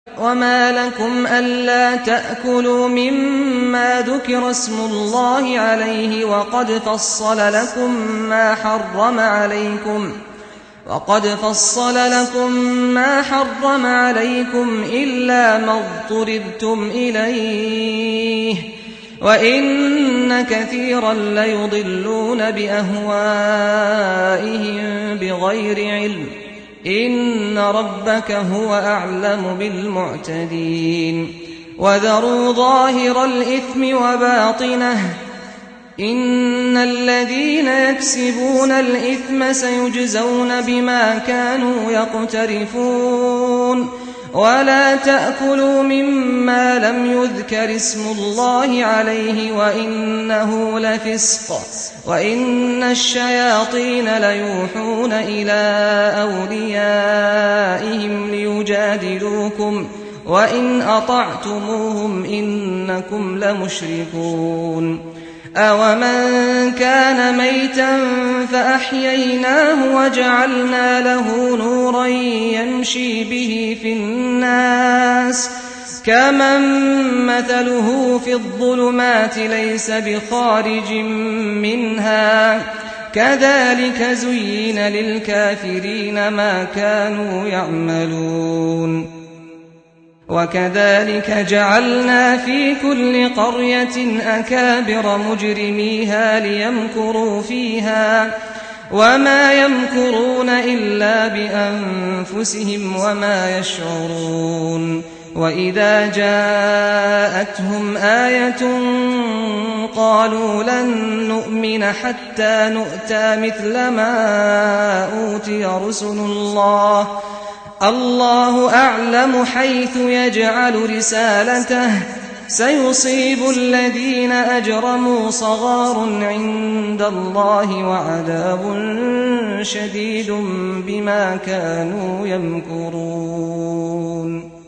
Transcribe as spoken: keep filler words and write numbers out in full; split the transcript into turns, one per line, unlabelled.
وما لكم ألا تأكلوا مما ذكر اسم الله عليه وقد فصل لكم ما حرم عليكم وقد فصل لكم ما حرم عليكم إلا ما اضطررتم إليه وإن كثيرا ليضلون بأهوائهم بغير علم إن ربك هو أعلم بالمعتدين وذروا ظاهر الإثم وباطنه إن الذين يكسبون الإثم سيجزون بما كانوا يقترفون ولا تأكلوا مما لم يذكر اسم الله عليه وإنه لفسق وإن الشياطين ليوحون إلى أوليائهم ليجادلوكم وإن أطعتموهم إنكم لمشركون أَوَمَنْ كَانَ مَيْتًا فَأَحْيَيْنَاهُ وَجَعَلْنَا لَهُ نُورًا يَمْشِي بِهِ فِي النَّاسِ كَمَنْ مَثَلُهُ فِي الظُّلُمَاتِ لَيْسَ بِخَارِجٍ مِنْهَا كَذَلِكَ زُيِّنَ لِلْكَافِرِينَ مَا كَانُوا يَعْمَلُونَ وكذلك جعلنا في كل قرية أكابر مجرميها ليمكروا فيها وما يمكرون إلا بأنفسهم وما يشعرون وإذا جاءتهم آية قالوا لن نؤمن حتى نؤتى مثل ما أوتي رسل الله الله أعلم حيث يجعل رسالته سيصيب الذين أجرموا صغار عند الله وعذاب شديد بما كانوا يمكرون.